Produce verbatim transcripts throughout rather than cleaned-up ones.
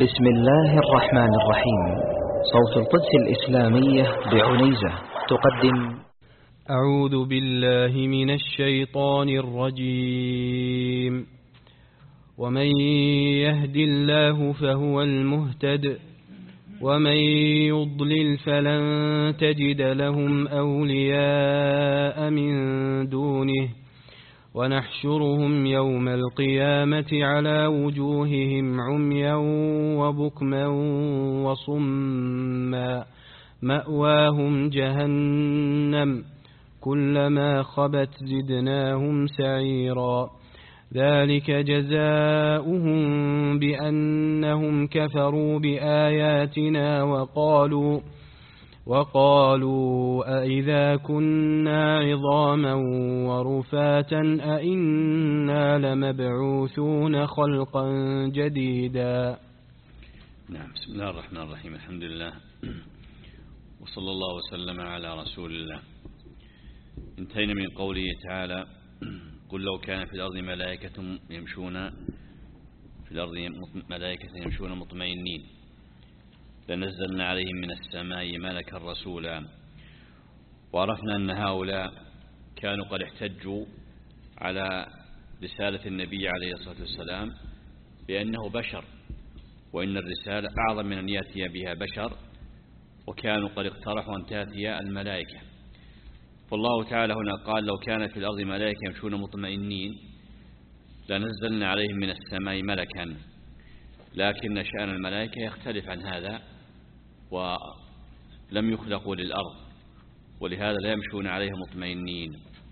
بسم الله الرحمن الرحيم. صوت القدس الإسلامية بعنيزة تقدم أعوذ بالله من الشيطان الرجيم. ومن يهد الله فهو المهتد ومن يضلل فلن تجد لهم أولياء من دونه ونحشرهم يوم القيامة على وجوههم عميا وبكما وصما مأواهم جهنم كلما خبت زدناهم سعيرا ذلك جزاؤهم بأنهم كفروا بآياتنا وقالوا وقالوا أئذا كنا عظاما ورفاتا أئنا لمبعوثون خلقا جديدا. نعم. بسم الله الرحمن الرحيم. الحمد لله وصلى الله وسلم على رسول الله. انتهينا من قوله تعالى: قل لو كان في الأرض ملائكة يمشون في الأرض ملائكة يمشون مطمئنين لنزلنا عليهم من السماء ملكا رسولا. وعرفنا أن هؤلاء كانوا قد احتجوا على رسالة النبي عليه الصلاة والسلام بأنه بشر، وإن الرسالة أعظم من أن يأتي بها بشر، وكانوا قد اقترحوا أن تأتي الملائكة. فالله تعالى هنا قال: لو كانت في الأرض ملائكة يمشون مطمئنين لنزلنا عليهم من السماء ملكا. لكن شأن الملائكة يختلف عن هذا، ولم يخلقوا للأرض، ولهذا لا يمشون عليها مطمئنين.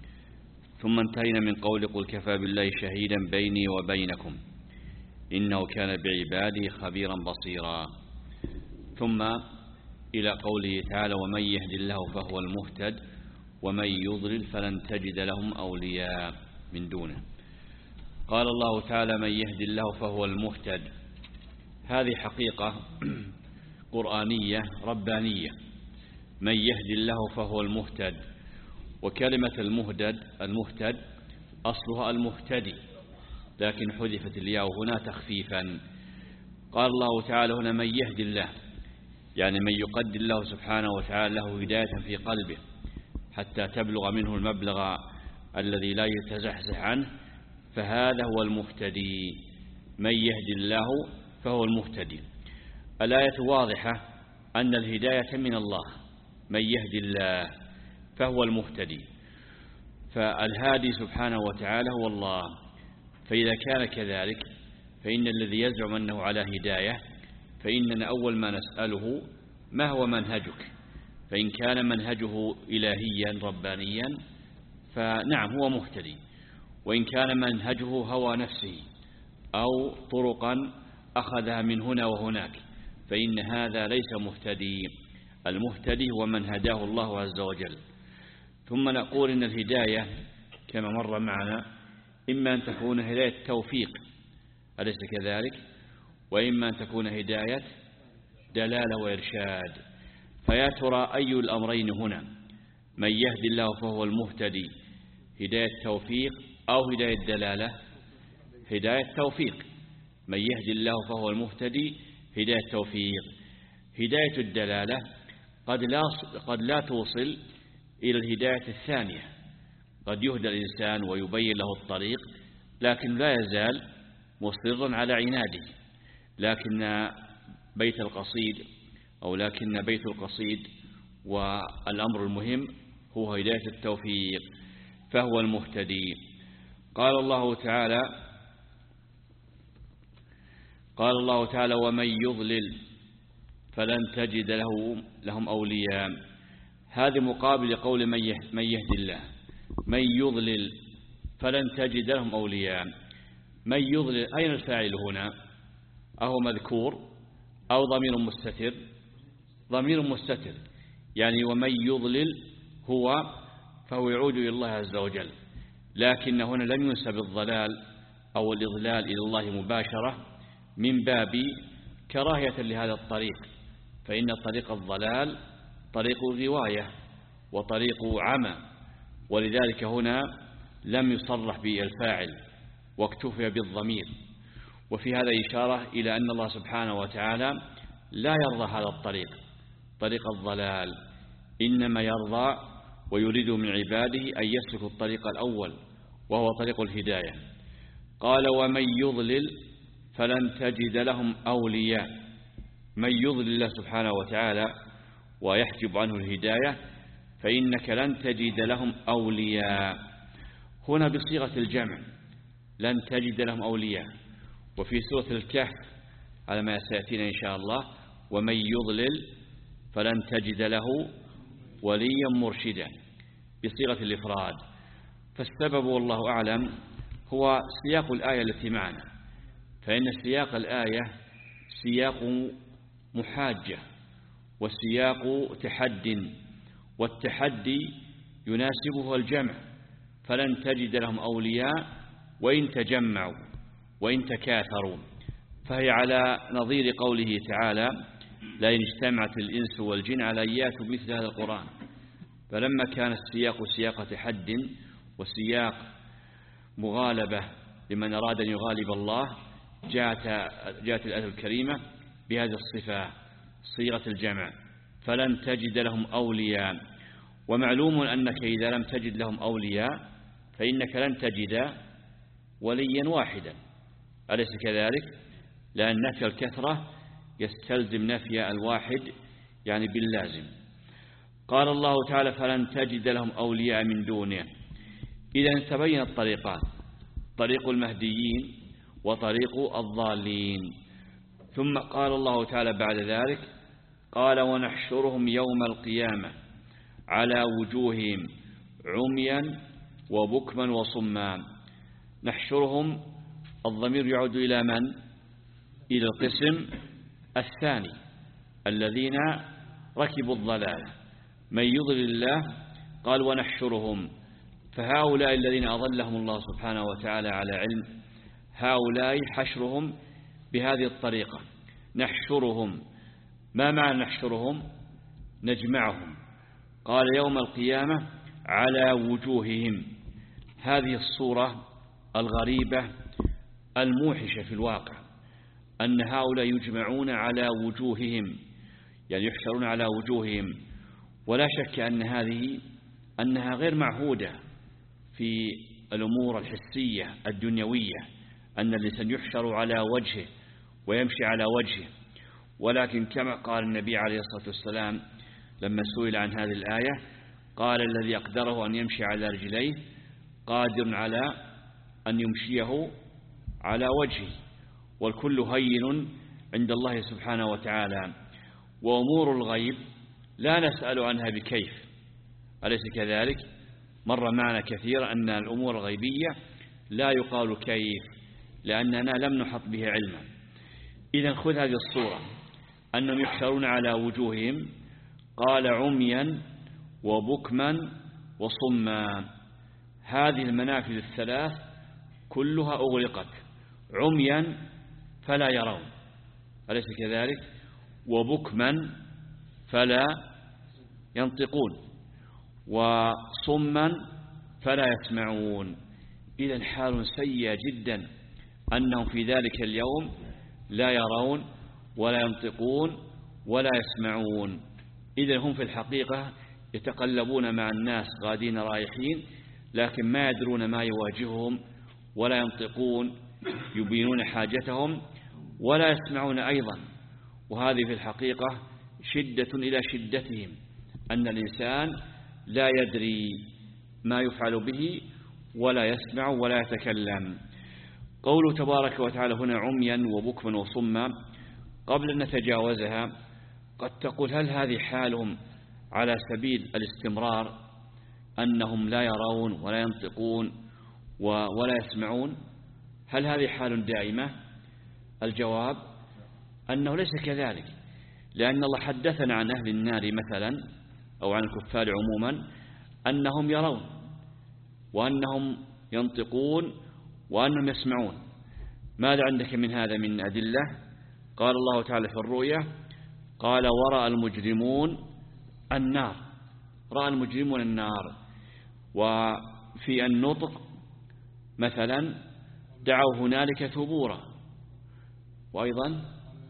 ثم انتهينا من قول: قل كفى بالله شهيدا بيني وبينكم إنه كان بعبادي خبيرا بصيرا. ثم إلى قوله تعالى: ومن يهد الله فهو المهتد ومن يضلل فلن تجد لهم أولياء من دونه. قال الله تعالى: من يهد الله فهو المهتد. هذه حقيقة قرآنية ربانية. من يهد الله فهو المهتد. وكلمة المهتد المهتد أصلها المهتدي، لكن حذفت الياء هنا تخفيفا. قال الله تعالى هنا: من يهد الله، يعني من يقدر الله سبحانه وتعالى له هداية في قلبه حتى تبلغ منه المبلغ الذي لا يتزحزح عنه، فهذا هو المهتدي. من يهد الله فهو المهتدي. الآية واضحة أن الهداية من الله. من يهد الله فهو المهتدي، فالهادي سبحانه وتعالى هو الله. فإذا كان كذلك فإن الذي يزعم أنه على هداية فإننا أول ما نسأله: ما هو منهجك؟ فإن كان منهجه إلهيا ربانيا فنعم هو مهتدي، وإن كان منهجه هوى نفسه أو طرقا أخذها من هنا وهناك فإن هذا ليس مهتدي. المهتدي هو من هداه الله عز وجل. ثم نقول إن الهداية كما مر معنا إما أن تكون هداية توفيق، أليس كذلك؟ وإما أن تكون هداية دلالة وإرشاد. فيا ترى أي الأمرين هنا؟ من يهدي الله فهو المهتدي هداية توفيق أو هداية دلالة؟ هداية توفيق. من يهدي الله فهو المهتدي هداية توفيق. هداية الدلالة قد لا, قد لا توصل إلى الهداية الثانية. قد يهدى الإنسان ويبين له الطريق لكن لا يزال مصرا على عناده. لكن بيت القصيد أو لكن بيت القصيد والأمر المهم هو هداية التوفيق، فهو المهتدي. قال الله تعالى قال الله تعالى: ومن يضلل فلن تجد له لهم أولياء. هذا مقابل قول من يهدي الله. من يضلل فلن تجد لهم أولياء. من يضلل، أين الفاعل هنا؟ أهو مذكور أو ضمير مستتر؟ ضمير مستتر، يعني ومن يضلل هو فهو يعود إلى الله عز وجل. لكن هنا لم ينسب الضلال أو الإضلال إلى الله مباشرة من باب كراهية لهذا الطريق، فإن طريق الضلال طريق غواية وطريق عمى، ولذلك هنا لم يصرح بالفاعل واكتفي بالضمير. وفي هذا إشارة إلى أن الله سبحانه وتعالى لا يرضى هذا الطريق، طريق الضلال، إنما يرضى ويريد من عباده أن يسلكوا الطريق الأول وهو طريق الهداية. قال ومن يضلل فلن تجد لهم أولياء. من يضلل الله سبحانه وتعالى ويحجب عنه الهداية فإنك لن تجد لهم أولياء، هنا بصيغة الجمع، لن تجد لهم أولياء. وفي سورة الكهف على ما سيأتينا إن شاء الله ومن يضلل فلن تجد له وليا مرشدا بصيغة الإفراد. فالسبب والله أعلم هو سياق الآية التي معنا، فإن سياق الآية سياق محاجة وسياق تحد، والتحدي يناسبه الجمع، فلن تجد لهم أولياء وإن تجمعوا وإن تكاثروا، فهي على نظير قوله تعالى لئن اجتمعت الإنس والجن على أن يأتوا بمثل هذا القرآن. فلما كان السياق سياق تحد وسياق مغالبة لمن أراد أن يغالب الله، جاءت, جاءت الآية الكريمة بهذه الصفة صيغة الجمع، فلن تجد لهم أولياء. ومعلوم أنك إذا لم تجد لهم أولياء فإنك لن تجد وليا واحدا، أليس كذلك؟ لأن نفي الكثرة يستلزم نفي الواحد يعني باللازم. قال الله تعالى فلن تجد لهم أولياء من دونه. إذا تبين الطريقان، طريق المهديين وطريق الضالين. ثم قال الله تعالى بعد ذلك قال ونحشرهم يوم القيامة على وجوههم عميا وبكما وصما. نحشرهم الضمير يعود إلى من؟ إلى القسم الثاني الذين ركبوا الضلال. من يضلل الله قال ونحشرهم، فهؤلاء الذين أضلهم الله سبحانه وتعالى على علم، هؤلاء حشرهم بهذه الطريقة. نحشرهم، ما معنى نحشرهم؟ نجمعهم. قال يوم القيامة على وجوههم. هذه الصورة الغريبة الموحشة في الواقع أن هؤلاء يجمعون على وجوههم، يعني يحشرون على وجوههم. ولا شك أن هذه أنها غير معهودة في الأمور الحسية الدنيوية، أن الإنسان يحشر على وجهه ويمشي على وجهه. ولكن كما قال النبي عليه الصلاة والسلام لما سئل عن هذه الآية قال الذي يقدره أن يمشي على رجليه قادر على أن يمشيه على وجهه، والكل هين عند الله سبحانه وتعالى. وأمور الغيب لا نسأل عنها بكيف، أليس كذلك؟ مر معنا كثيرا أن الأمور الغيبية لا يقال كيف لأننا لم نحط به علما. إذا خذ هذه الصورة أنهم يحشرون على وجوههم، قال عميا وبكما وصما. هذه المنافذ الثلاث كلها أغلقت. عميا فلا يرون، أليس كذلك؟ وبكما فلا ينطقون، وصما فلا يسمعون. إذن حال سيئة جدا أنهم في ذلك اليوم لا يرون ولا ينطقون ولا يسمعون. إذن هم في الحقيقة يتقلبون مع الناس غادين رايحين، لكن ما يدرون ما يواجههم، ولا ينطقون يبينون حاجتهم، ولا يسمعون أيضا. وهذه في الحقيقة شدة إلى شدتهم، أن الإنسان لا يدري ما يفعل به ولا يسمع ولا يتكلم. قوله تبارك وتعالى هنا عميا وبكما وصما، قبل أن نتجاوزها قد تقول هل هذه حالهم على سبيل الاستمرار أنهم لا يرون ولا ينطقون ولا يسمعون؟ هل هذه حال دائمة؟ الجواب أنه ليس كذلك، لأن الله حدثنا عن أهل النار مثلا أو عن الكفار عموما أنهم يرون وأنهم ينطقون وأنهم يسمعون. ماذا عندك من هذا من أدلة؟ قال الله تعالى في الرؤيا قال ورأى المجرمون النار، رأى المجرمون النار. وفي النطق مثلا دعوا هنالك ثبورا، وأيضا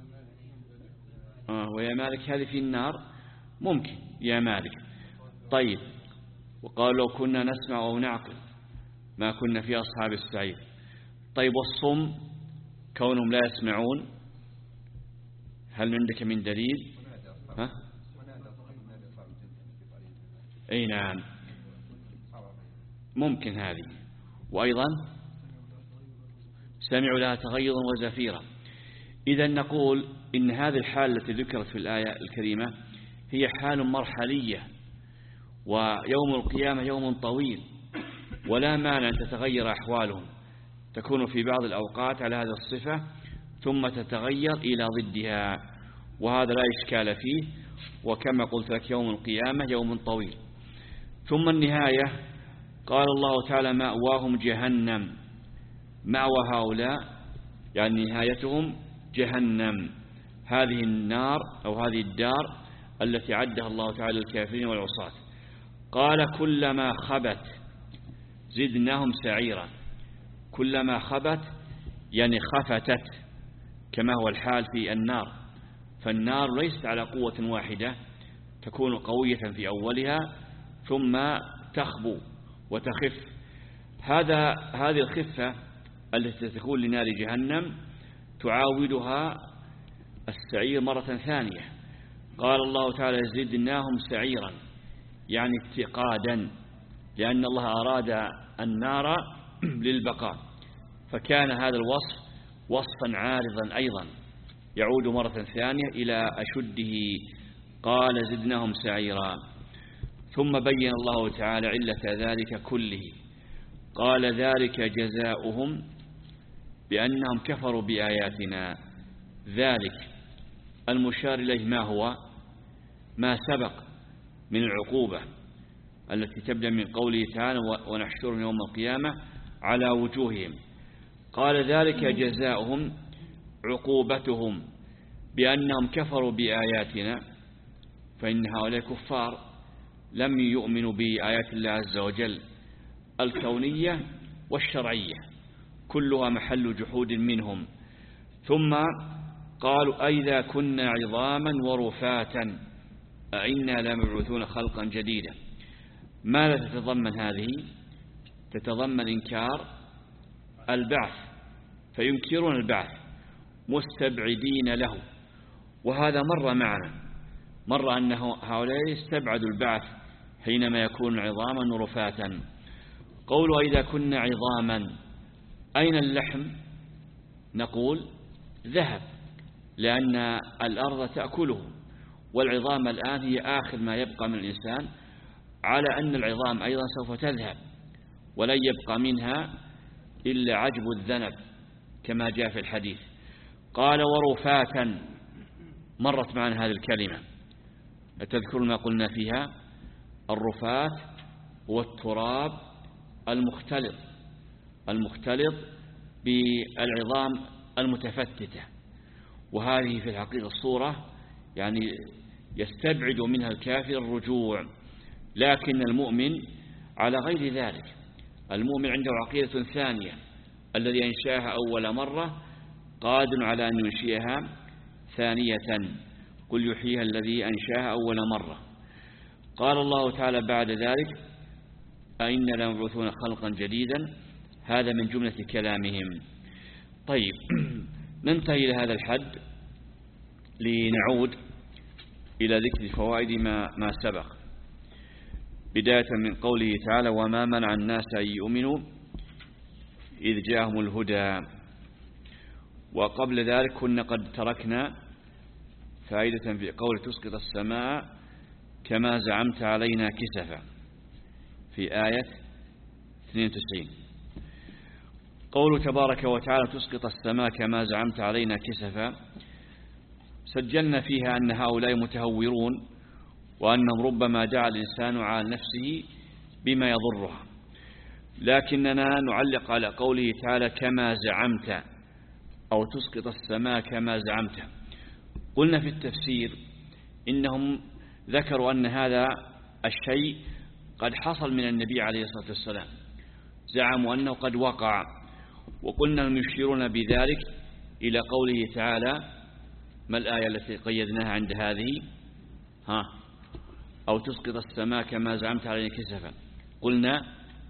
آه ويا مالك هذه في النار ممكن يا مالك. طيب وقال لو كنا نسمع أو نعقل ما كنا في أصحاب السعير. طيب والصم كونهم لا يسمعون هل عندك من دليل؟ ها؟ أي نعم ممكن هذه. وأيضا سمعوا لها تغيظا وزفيرا. إذا نقول إن هذه الحالة التي ذكرت في الآية الكريمة هي حال مرحلية، ويوم القيامة يوم طويل ولا مانع أن تتغير أحوالهم، تكون في بعض الأوقات على هذه الصفة ثم تتغير إلى ضدها، وهذا لا إشكال فيه. وكما قلت لك يوم القيامة يوم طويل. ثم النهاية قال الله تعالى مأواهم جهنم. مأوى هؤلاء يعني نهايتهم جهنم، هذه النار أو هذه الدار التي عدها الله تعالى للكافرين والعصاة. قال كلما خبت زدناهم سعيرا. كلما خبت يعني خفتت كما هو الحال في النار، فالنار ليست على قوة واحدة، تكون قوية في أولها ثم تخبو وتخف. هذا هذه الخفة التي تكون لنار جهنم تعاودها السعير مرة ثانية. قال الله تعالى زدناهم سعيرا يعني اتقادا، لأن الله أراد النار للبقاء، فكان هذا الوصف وصفا عارضا أيضا يعود مرة ثانية إلى أشده. قال زدناهم سعيرا. ثم بين الله تعالى علة ذلك كله. قال ذلك جزاؤهم بأنهم كفروا بآياتنا. ذلك المشار إليه ما هو؟ ما سبق من العقوبة التي تبدأ من قوله تعالى ونحشرهم يوم القيامة على وجوههم. قال ذلك جزاؤهم عقوبتهم بأنهم كفروا بآياتنا، فإن هؤلاء كفار لم يؤمنوا بآيات الله عز وجل الكونية والشرعية، كلها محل جحود منهم. ثم قالوا أئذا كنا عظاما ورفاتا أئنا لمبعوثون خلقا جديدا. ماذا تتضمن هذه؟ تتضمن إنكار البعث، فينكرون البعث مستبعدين له. وهذا مر معنا، مر أن هؤلاء استبعدوا البعث حينما يكون عظاما ورفاتا. قولوا إذا كنا عظاما أين اللحم؟ نقول ذهب، لأن الأرض تأكله، والعظام الآن هي آخر ما يبقى من الإنسان، على أن العظام أيضا سوف تذهب ولن يبقى منها إلا عجب الذنب كما جاء في الحديث. قال ورفاتا، مرت معنا هذه الكلمة، أتذكر ما قلنا فيها؟ الرفات هو التراب المختلط المختلط بالعظام المتفتتة، وهذه في الحقيقة الصورة يعني يستبعد منها الكافر الرجوع. لكن المؤمن على غير ذلك، المؤمن عنده عقيدة ثانية، الذي أنشاها أول مرة قادر على أن ينشئها ثانية، قل يحييها الذي أنشاها أول مرة. قال الله تعالى بعد ذلك أئنا لمبعوثون خلقا جديدا، هذا من جملة كلامهم. طيب ننتهي إلى هذا الحد لنعود إلى ذكر فوائد ما, ما سبق، بداية من قوله تعالى وما منع الناس أن يؤمنوا إذ جاءهم الهدى. وقبل ذلك كنا قد تركنا فائدة في قول تسقط السماء كما زعمت علينا كسفا في آية اثنين وتسعين. قول تبارك وتعالى تسقط السماء كما زعمت علينا كسفا، سجلنا فيها أن هؤلاء متهورون، وأنهم ربما دعا الإنسان على نفسه بما يضرها، لكننا نعلق على قوله تعالى كما زعمت أو تسقط السماء كما زعمت. قلنا في التفسير إنهم ذكروا أن هذا الشيء قد حصل من النبي عليه الصلاة والسلام، زعموا أنه قد وقع، وقلنا هم يشيرون بذلك إلى قوله تعالى. ما الآية التي قيدناها عند هذه؟ ها أو تسقط السماء كما زعمت علينا كسفا. قلنا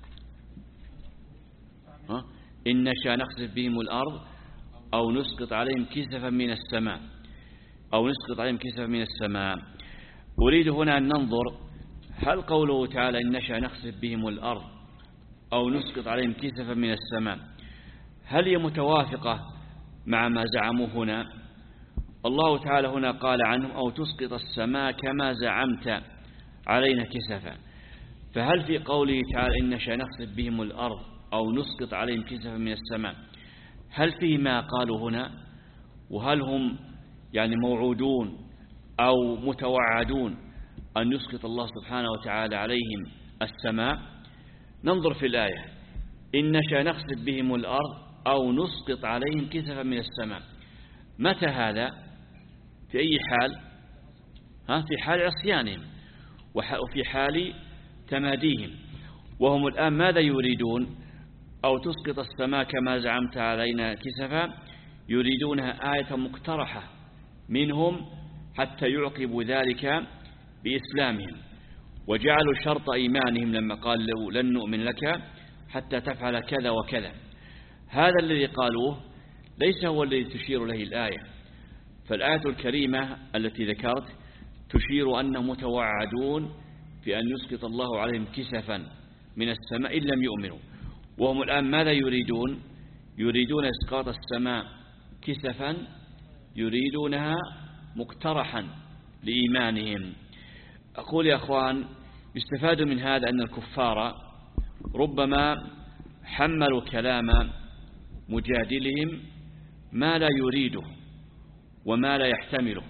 ها إن نشأ نخسف بهم الأرض أو نسقط عليهم كسفا من السماء أو نسقط عليهم كسفا من السماء. أريد هنا أن ننظر هل قوله تعالى إن نشأ نخسف بهم الأرض أو نسقط عليهم كسفا من السماء هل هي متوافقة مع ما زعموا هنا؟ الله تعالى هنا قال عنهم أو تسقط السماء كما زعمت علينا كسفا، فهل في قوله تعالى إن نشأ نخسف بهم الأرض أو نسقط عليهم كسفا من السماء هل فيه ما قالوا هنا؟ وهل هم يعني موعودون أو متوعدون أن يسقط الله سبحانه وتعالى عليهم السماء؟ ننظر في الآية إن نشأ نخسف بهم الأرض أو نسقط عليهم كسفا من السماء. متى هذا؟ في أي حال؟ ها في حال عصيانهم وفي حال تماديهم. وهم الآن ماذا يريدون؟ أو تسقط السماء كما زعمت علينا كسفا، يريدونها آية مقترحة منهم حتى يعقبوا ذلك بإسلامهم، وجعلوا شرط إيمانهم لما قال له لن نؤمن لك حتى تفعل كذا وكذا. هذا الذي قالوه ليس هو الذي تشير له الآية، فالآية الكريمة التي ذكرت تشير أنهم متوعدون في أن يسقط الله عليهم كسفا من السماء إن لم يؤمنوا. وهم الآن ماذا يريدون؟ يريدون إسقاط السماء كسفا، يريدونها مقترحا لإيمانهم. أقول يا أخوان يستفاد من هذا أن الكفار ربما حملوا كلام مجادلهم ما لا يريده وما لا يحتمله.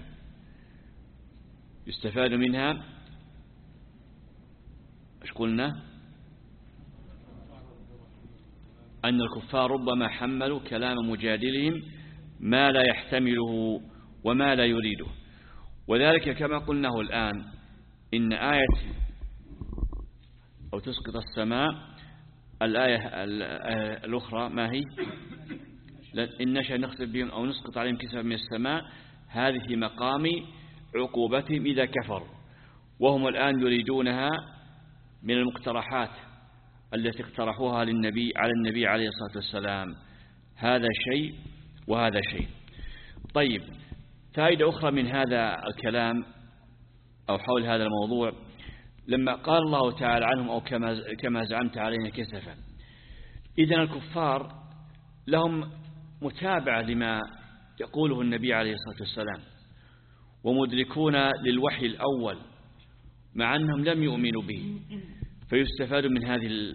يستفاد منها ايش قلنا؟ أن الكفار ربما حملوا كلام مجادلهم ما لا يحتمله وما لا يريده، وذلك كما قلناه الآن إن آية أو تسقط السماء الآية الأخرى ما هي؟ إن نشأ نخسف بهم أو نسقط عليهم كسفا من السماء، هذه في مقام عقوبتهم إذا كفروا، وهم الآن يريدونها من المقترحات التي اقترحوها للنبي على النبي عليه الصلاة والسلام. هذا شيء وهذا شيء. طيب، فائدة أخرى من هذا الكلام أو حول هذا الموضوع، لما قال الله تعالى عنهم أو كما كما زعمت علينا كسفا، إذن الكفار لهم متابعة لما يقوله النبي عليه الصلاة والسلام، ومدركون للوحي الأول مع أنهم لم يؤمنوا به. فيستفاد من هذه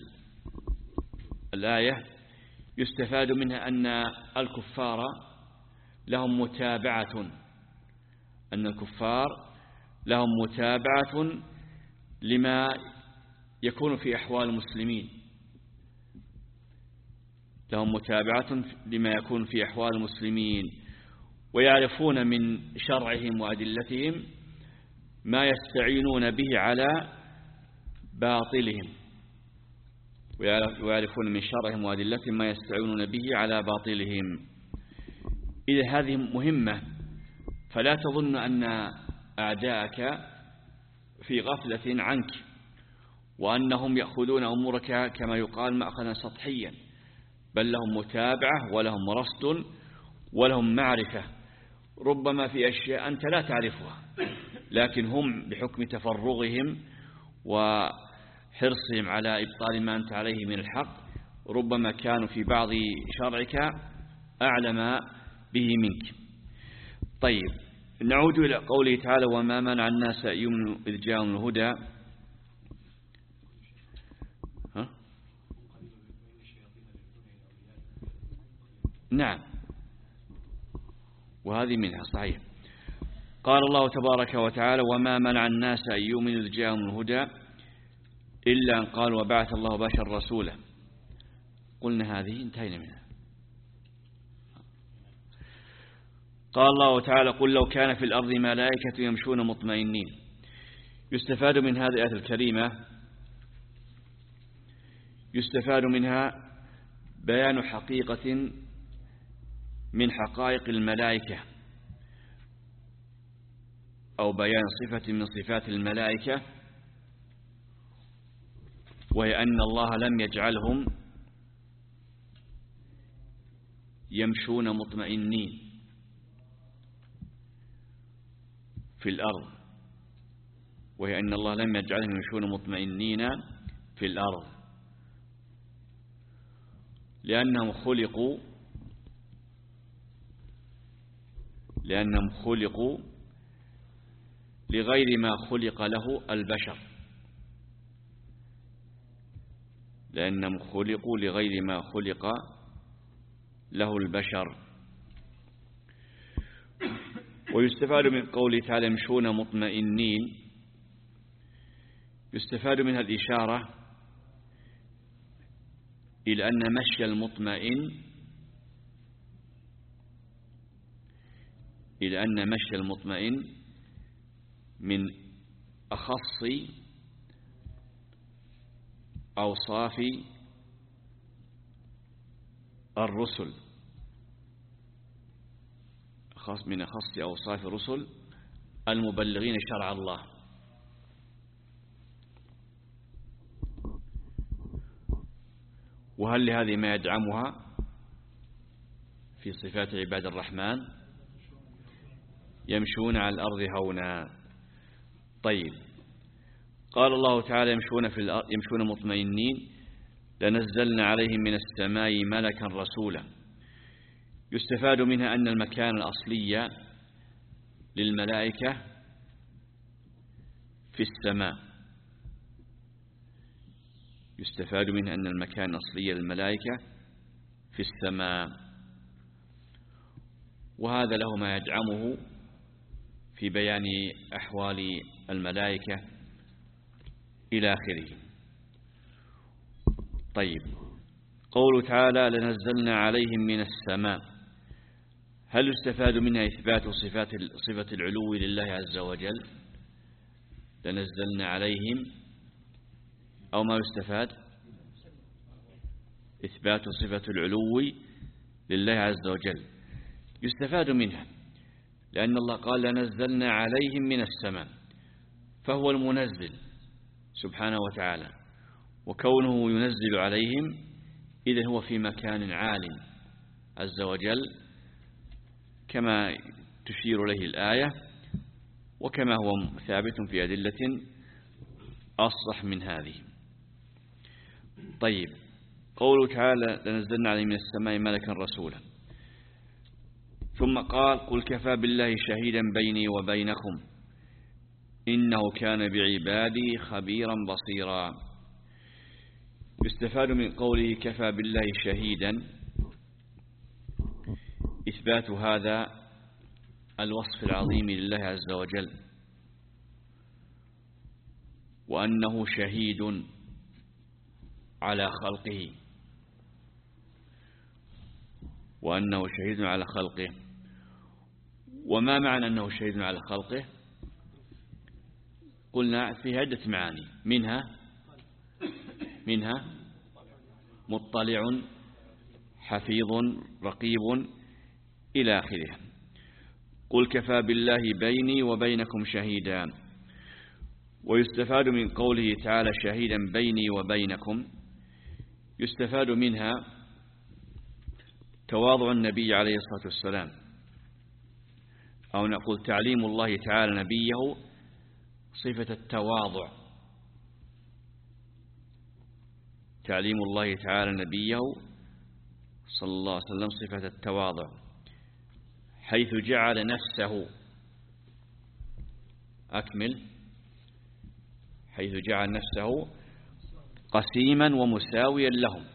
الآية يستفاد منها أن الكفار لهم متابعة أن الكفار لهم متابعة لما يكون في أحوال المسلمين لهم متابعة لما يكون في أحوال المسلمين ويعرفون من شرعهم وأدلتهم ما يستعينون به على باطلهم ويعرفون من شرعهم وأدلتهم ما يستعينون به على باطلهم. إذا هذه مهمة، فلا تظن أن أعداءك في غفلة عنك وأنهم يأخذون أمورك كما يقال مأخذا سطحيا، بل لهم متابعة ولهم رصد ولهم معرفة، ربما في أشياء أنت لا تعرفها، لكن هم بحكم تفرغهم وحرصهم على إبطال ما أنت عليه من الحق ربما كانوا في بعض شرعك أعلم به منك. طيب، نعود إلى قوله تعالى وما منع الناس أن يؤمنوا إذ جاءهم الهدى. ها؟ نعم، وهذه منها صحيح. قال الله تبارك وتعالى وما منع الناس أن يؤمنوا إذ جاءهم الهدى إلا أن قال وبعث الله بشر رسولا. قلنا هذه انتهينا منها. قال الله تعالى قل لو كان في الأرض ملائكة يمشون مطمئنين. يستفاد من هذه الآية الكريمة يستفاد منها بيان حقيقة من حقائق الملائكة أو بيان صفة من صفات الملائكة، وهي أن الله لم يجعلهم يمشون مطمئنين في الأرض، وهي أن الله لم يجعلهم يمشون مطمئنين في الأرض، لأنهم خلقوا لأنهم خلقوا لغير ما خلق له البشر لأنهم خلقوا لغير ما خلق له البشر. ويستفاد من قوله تعالى يمشون مطمئنين، يستفاد منها الإشارة إلى أن مشي المطمئن إلى أن مشي المطمئن من أخص أوصاف الرسل خاص من أخص أوصاف الرسل المبلغين شرع الله. وهل لهذه ما يدعمها في صفات عباد الرحمن؟ يمشون على الأرض هونا. طيب، قال الله تعالى يمشون في الأرض يمشون مطمئنين لنزلنا عليهم من السماء ملكا رسولا. يستفاد منها أن المكان الأصلي للملائكة في السماء يستفاد منها أن المكان الأصلي للملائكة في السماء، وهذا له ما يدعمه في بيان أحوال الملائكة إلى آخره. طيب، قوله تعالى لنزلنا عليهم من السماء، هل يستفاد منها إثبات صفات صفة العلو لله عز وجل؟ لنزلنا عليهم، أو ما يستفاد إثبات صفة العلو لله عز وجل؟ يستفاد منها لأن الله قال لنزلنا عليهم من السماء، فهو المنزل سبحانه وتعالى، وكونه ينزل عليهم إذن هو في مكان عال عز وجل كما تشير إليه الآية، وكما هو ثابت في أدلة أصح من هذه. طيب، قوله تعالى لنزلنا عليهم من السماء ملكا رسولا، ثم قال قل كفى بالله شهيدا بيني وبينكم إنه كان بعبادي خبيرا بصيرا. يستفاد من قوله كفى بالله شهيدا إثبات هذا الوصف العظيم لله عز وجل، وأنه شهيد على خلقه وأنه شهيد على خلقه. وما معنى أنه شهيد على خلقه؟ قلنا في عدة معاني، منها منها مطلع حفيظ رقيب إلى آخره. قل كفى بالله بيني وبينكم شهيدا. ويستفاد من قوله تعالى شهيدا بيني وبينكم، يستفاد منها تواضع النبي عليه الصلاة والسلام، أو نقول تعليم الله تعالى نبيه صفة التواضع، تعليم الله تعالى نبيه صلى الله عليه وسلم صفة التواضع، حيث جعل نفسه أكمل حيث جعل نفسه قسيما ومساويا لهم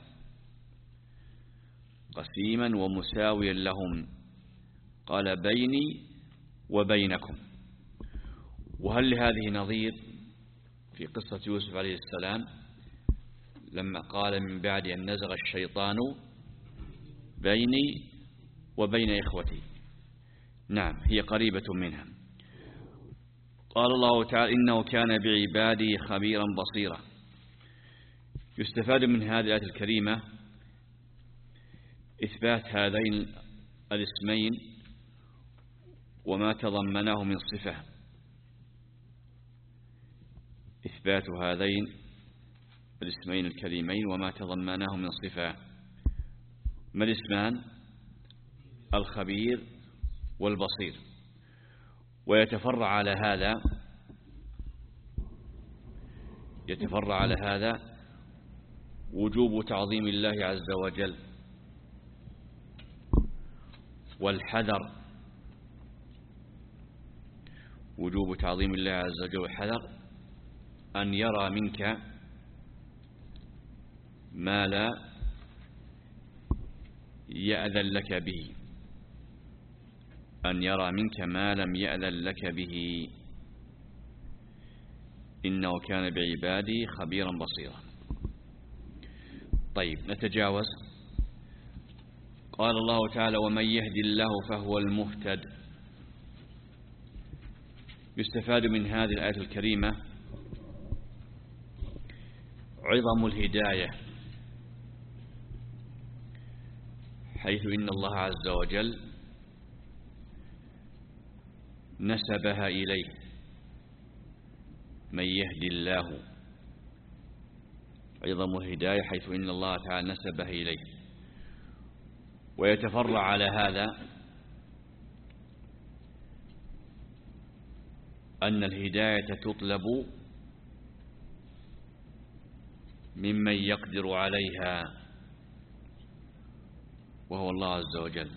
قسيما ومساويا لهم قال بيني وبينكم. وهل لهذه نظير في قصة يوسف عليه السلام لما قال من بعد أن نزغ الشيطان بيني وبين إخوتي؟ نعم، هي قريبة منها. قال الله تعالى إنه كان بعبادي خبيرا بصيرا. يستفاد من هذه الآية الكريمة إثبات هذين الاسمين وما تضمناه من صفة، إثبات هذين الاسمين الكريمين وما تضمناه من صفة. ما الاسمان؟ الخبير والبصير. ويتفرع على هذا يتفرع على هذا وجوب تعظيم الله عز وجل والحذر وجوب تعظيم الله عز وجل والحذر أن يرى منك ما لا يأذن لك به أن يرى منك ما لم يأذن لك به، إنه كان بعبادي خبيرا بصيرا. طيب نتجاوز. قال الله تعالى: ومن يهد الله فهو المهتد. يستفاد من هذه الآية الكريمة عظم الهداية، حيث إن الله عز وجل نسبها إليه. من يهدي الله، عظم الهداية حيث إن الله تعالى نسبها إليه. ويتفرع على هذا أن الهداية تطلب ممن يقدر عليها وهو الله عز وجل.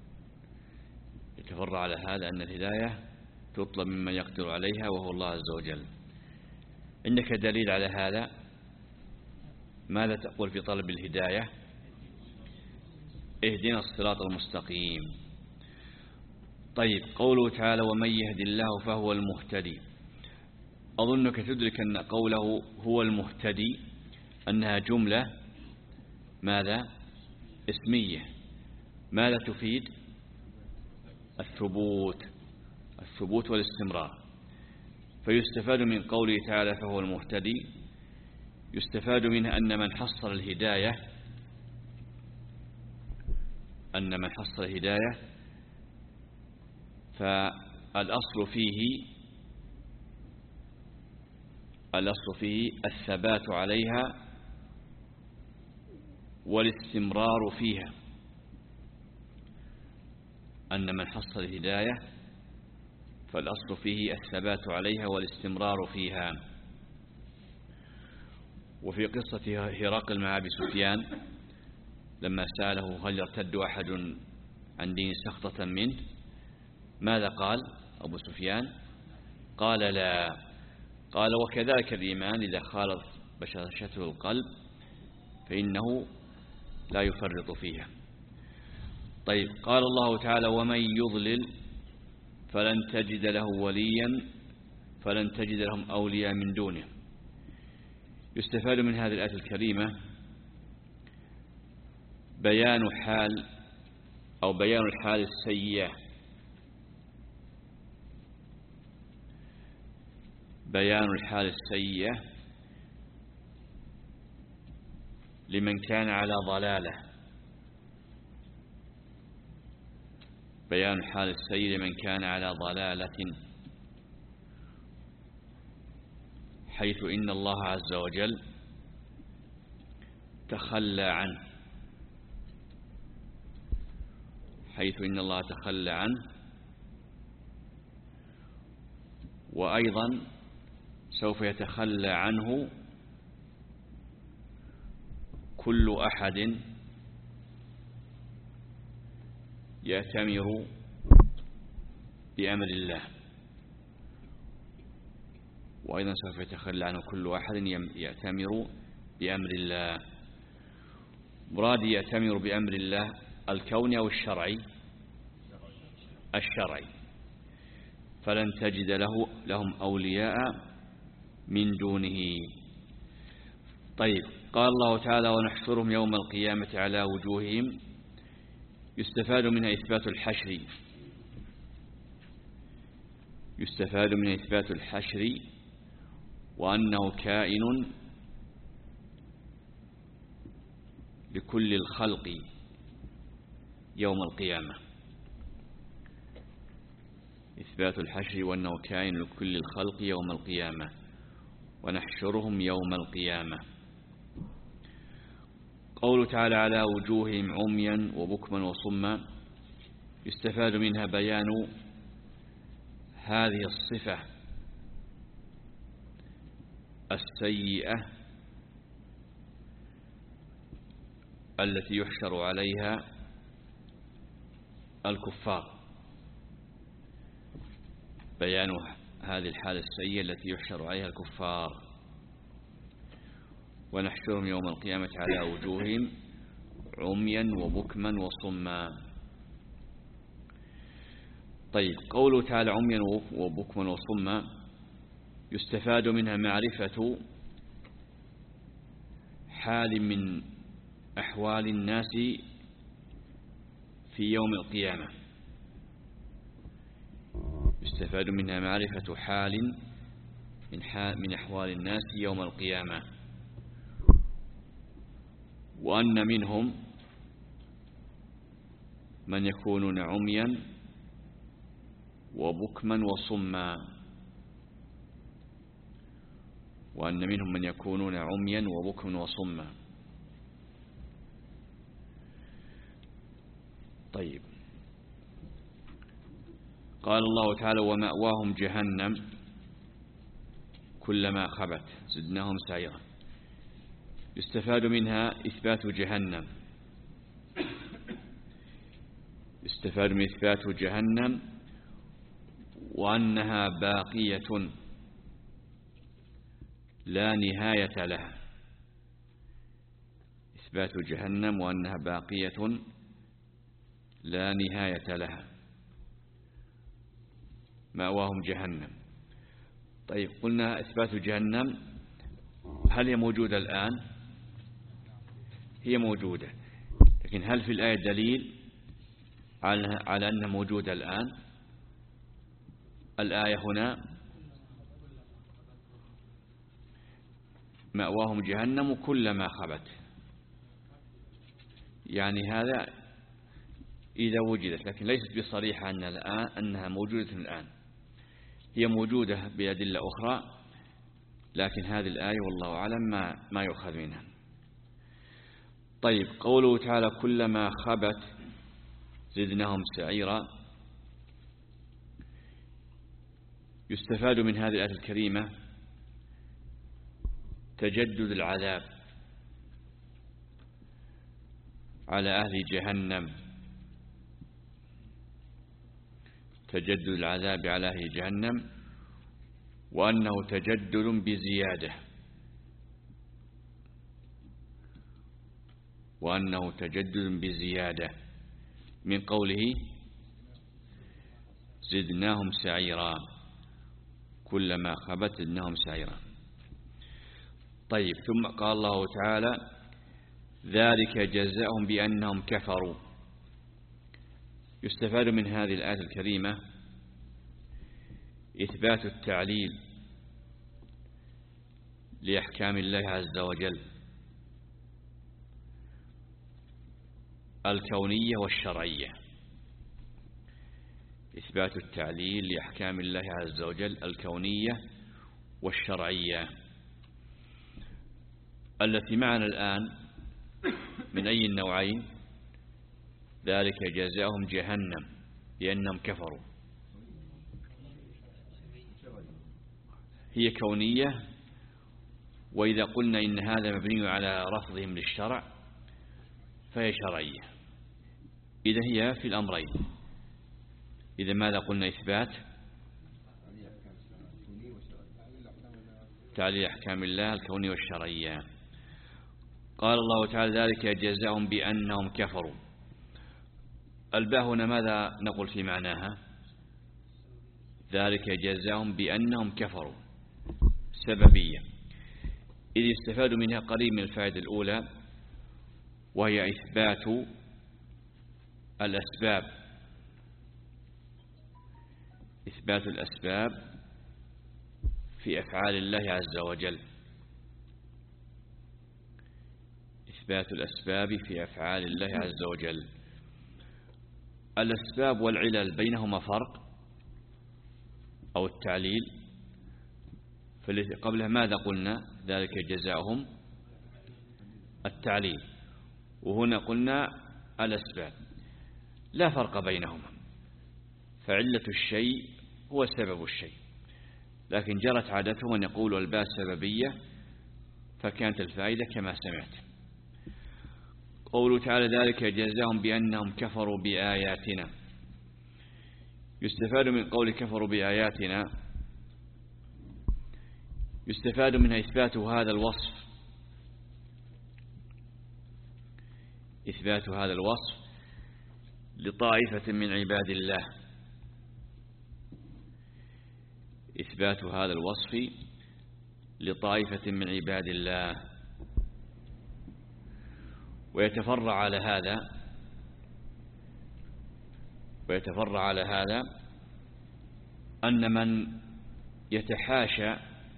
يتفرع على هذا أن الهداية تطلب ممن يقدر عليها وهو الله عز وجل. عندك دليل على هذا؟ ماذا تقول في طلب الهداية؟ اهدنا الصراط المستقيم. طيب، قوله تعالى: ومن يهد الله فهو المهتدي. أظنك تدرك أن قوله هو المهتدي أنها جملة ماذا؟ اسمية. ماذا تفيد؟ الثبوت الثبوت والاستمرار. فيستفاد من قوله تعالى فهو المهتدي، يستفاد منها أن من حصل الهداية أن من حصل الهداية فالأصل فيه الأصل فيه الثبات عليها والاستمرار فيها. أن من حصل الهداية فالأصل فيه الثبات عليها والاستمرار فيها. وفي قصة هرقل مع أبي سفيان لما سأله هل يرتد أحد عن دين سخطة منه، ماذا قال أبو سفيان؟ قال لا. قال: وكذلك الإيمان إذا خالط بشاشته القلب فإنه لا يفرط فيها. طيب، قال الله تعالى: ومن يضلل فلن تجد له وليا فلن تجد لهم أولياء من دونه. يستفاد من هذه الآية الكريمة بيان حال أو بيان الحال السيئة بيان الحال السيئة لمن كان على ضلالة بيان الحال السيئة لمن كان على ضلالة، حيث إن الله عز وجل تخلى عنه حيث إن الله تخلى عنه وأيضا سوف يتخلى عنه كل أحد يأتمر بأمر الله، وأيضا سوف يتخلى عنه كل أحد يأتمر بأمر الله. مراد يأتمر بأمر الله الكوني أو الشرعي؟ الشرعي. فلن تجد له لهم أولياء من دونه. طيب، قال الله تعالى: ونحشرهم يوم القيامة على وجوههم. يستفاد منها إثبات الحشر يستفاد من إثبات الحشر وأنه كائن لكل الخلق يوم القيامة. إثبات الحشر وأنه كائن لكل الخلق يوم القيامة ونحشرهم يوم القيامة. قوله تعالى على وجوههم عميا وبكما وصما، يستفاد منها بيان هذه الصفة السيئة التي يحشر عليها الكفار، بيان هذه الحالة السيئة التي يحشر عليها الكفار. ونحشرهم يوم القيامة على وجوههم عميا وبكما وصما. طيب، قوله تعالى عميا وبكما وصما يستفاد منها معرفة حال من أحوال الناس في يوم القيامة. يستفاد منها معرفة حال من, حال من أحوال الناس يوم القيامة، وأن منهم من يكونون عميا وبكما وصما، وأن منهم من يكونون عميا وبكما وصما. طيب، قال الله تعالى ومأواهم جهنم كلما خبت زدناهم سعيرا. يستفاد منها إثبات جهنم، يستفاد من إثبات جهنم وأنها باقية لا نهاية لها. إثبات جهنم وأنها باقية لا نهاية لها، مأواهم جهنم. طيب، قلنا إثبات جهنم، هل هي موجودة الآن؟ هي موجودة، لكن هل في الآية دليل على أنها موجودة الآن؟ الآية هنا مأواهم جهنم كلما خبت، يعني هذا إذا وجدت، لكن ليست بصريحة أن الآن أنها موجودة الآن. هي موجودة بأدلة أخرى، لكن هذه الآية والله أعلم ما ما يؤخذ منها. طيب، قوله تعالى كلما خبت زدناهم سعيرا، يستفاد من هذه الآية الكريمة تجدد العذاب على أهل جهنم، تجدد العذاب على أهل جهنم، وأنه تجدد بزيادة، وأنه تجدد بزيادة من قوله زدناهم سعيرا، كلما خبت زدناهم سعيرا. طيب، ثم قال الله تعالى ذلك جزاؤهم بأنهم كفروا. يستفاد من هذه الآية الكريمة إثبات التعليل لأحكام الله عز وجل الكونية والشرعية، إثبات التعليل لأحكام الله عز وجل الكونية والشرعية التي معنا الآن من أي النوعين؟ ذلك جزاؤهم جهنم بأنهم كفروا، هي كونية، وإذا قلنا إن هذا مبني على رفضهم للشرع فهي شرعية. إذا هي في الأمرين. إذا ماذا قلنا؟ إثبات تعليل أحكام الله الكونية والشرعية. قال الله تعالى ذلك جزاؤهم بأنهم كفروا. الباء هنا ماذا نقول في معناها؟ ذلك جزاؤهم بأنهم كفروا، سببية، إذ يستفاد منها قريب من الفائدة الأولى، وهي إثبات الأسباب، إثبات الأسباب في أفعال الله عز وجل، إثبات الأسباب في أفعال الله عز وجل. الأسباب والعلل بينهما فرق؟ أو التعليل، فالتي قبلها ماذا قلنا؟ ذلك جزاؤهم التعليل، وهنا قلنا الأسباب، لا فرق بينهما، فعلة الشيء هو سبب الشيء، لكن جرت عادتهم أن يقولوا الباء سببية، فكانت الفائدة كما سمعت. قوله تعالى ذلك جزاهم بأنهم كفروا بآياتنا. يستفاد من قول كفروا بآياتنا، يستفاد منها إثبات هذا الوصف، إثبات هذا الوصف لطائفة من عباد الله، إثبات هذا الوصف لطائفة من عباد الله. ويتفرع على هذا ويتفرع على هذا أن من يتحاشى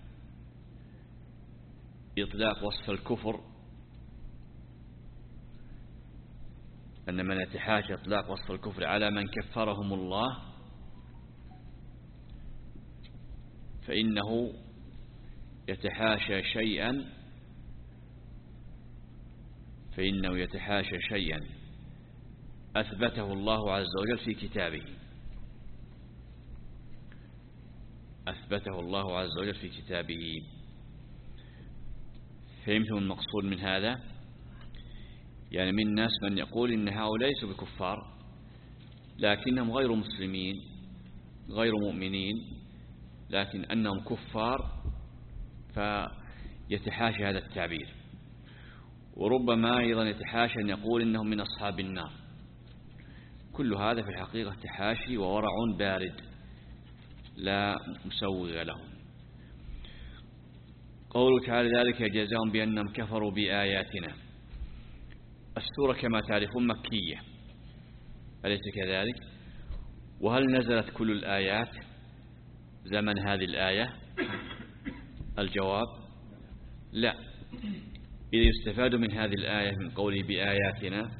إطلاق وصف الكفر أن من يتحاشى إطلاق وصف الكفر على من كفرهم الله فإنه يتحاشى شيئا فإنه يتحاشى شيئا أثبته الله عز وجل في كتابه أثبته الله عز وجل في كتابه. فهمتم المقصود من هذا؟ يعني من الناس من يقول إن هؤلاء ليسوا بكفار لكنهم غير مسلمين غير مؤمنين، لكن أنهم كفار فيتحاشى هذا التعبير. وربما أيضا يتحاشى أن يقول إنهم من أصحاب النار. كل هذا في الحقيقة تحاشي وورع بارد لا مسوغ له. قوله تعالى ذلك جزاهم بأنهم كفروا بآياتنا. السورة كما تعرفون مكية، أليس كذلك؟ وهل نزلت كل الآيات زمن هذه الآية؟ الجواب لا. إذا يستفاد من هذه الآية من قوله بآياتنا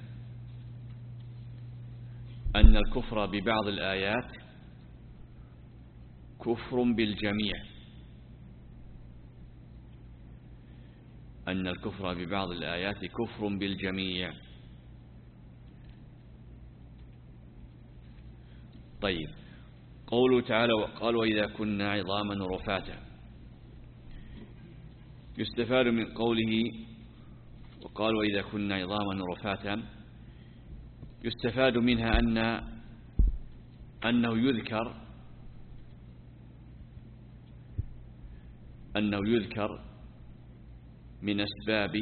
أن الكفر ببعض الآيات كفر بالجميع، أن الكفر ببعض الآيات كفر بالجميع. طيب، قوله تعالى وقال وإذا كنا عظاما ورفاتا. يستفاد من قوله وقال وإذا كنا عظاما ورفاتا يستفاد منها أن أنه يذكر أنه يذكر من أسباب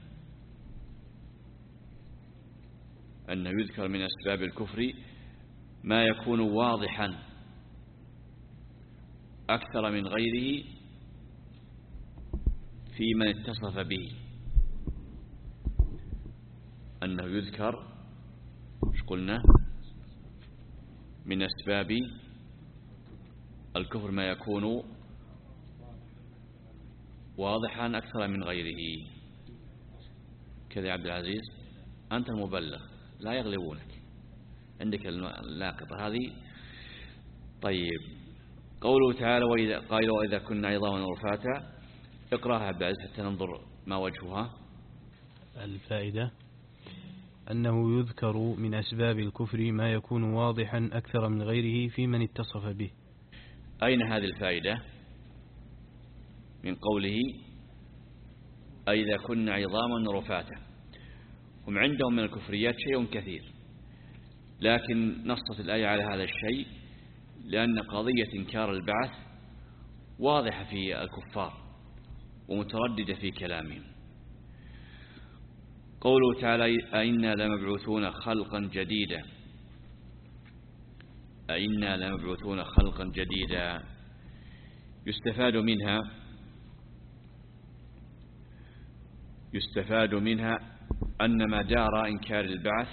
أنه يذكر من أسباب الكفر ما يكون واضحا أكثر من غيره في من اتصف به. أنه يذكر مش قلنا من أسباب الكفر ما يكون واضحا أكثر من غيره. كذا يا عبد العزيز، أنت المبلغ لا يغلبونك، عندك اللاقطة هذه. طيب، قوله تعالى وإذا قال وإذا كنا عظاما ورفاتا. اقرأها عبد العزيز حتى ننظر ما وجهها. الفائدة أنه يذكر من أسباب الكفر ما يكون واضحا أكثر من غيره في من اتصف به. أين هذه الفائدة من قوله أئذا كنا عظاما ورفاتا؟ هم عندهم من الكفريات شيء كثير، لكن نصت الآية على هذا الشيء لأن قضية إنكار البعث واضحة في الكفار ومترددة في كلامهم. قوله تعالى أئنا لمبعوثون خلقا جديدا. أئنا لمبعوثون خلقا جديدا. يستفاد منها يستفاد منها أن مدار إنكار البعث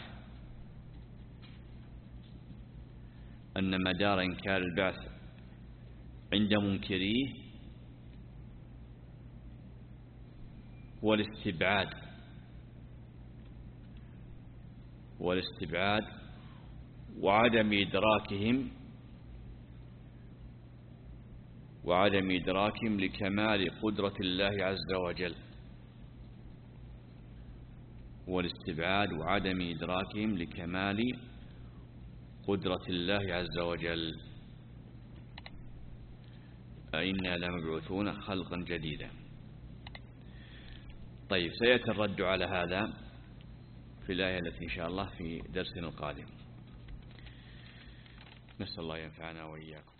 أن مدار إنكار البعث عند منكريه هو الاستبعاد والاستبعاد وعدم إدراكهم وعدم إدراكهم لكمال قدرة الله عز وجل، والاستبعاد وعدم إدراكهم لكمال قدرة الله عز وجل، أئنا لمبعوثون خلقا جديدا. طيب، سيأتي الرد على هذا في الآية التي إن شاء الله في درسنا القادم. نسأل الله ينفعنا وإياكم.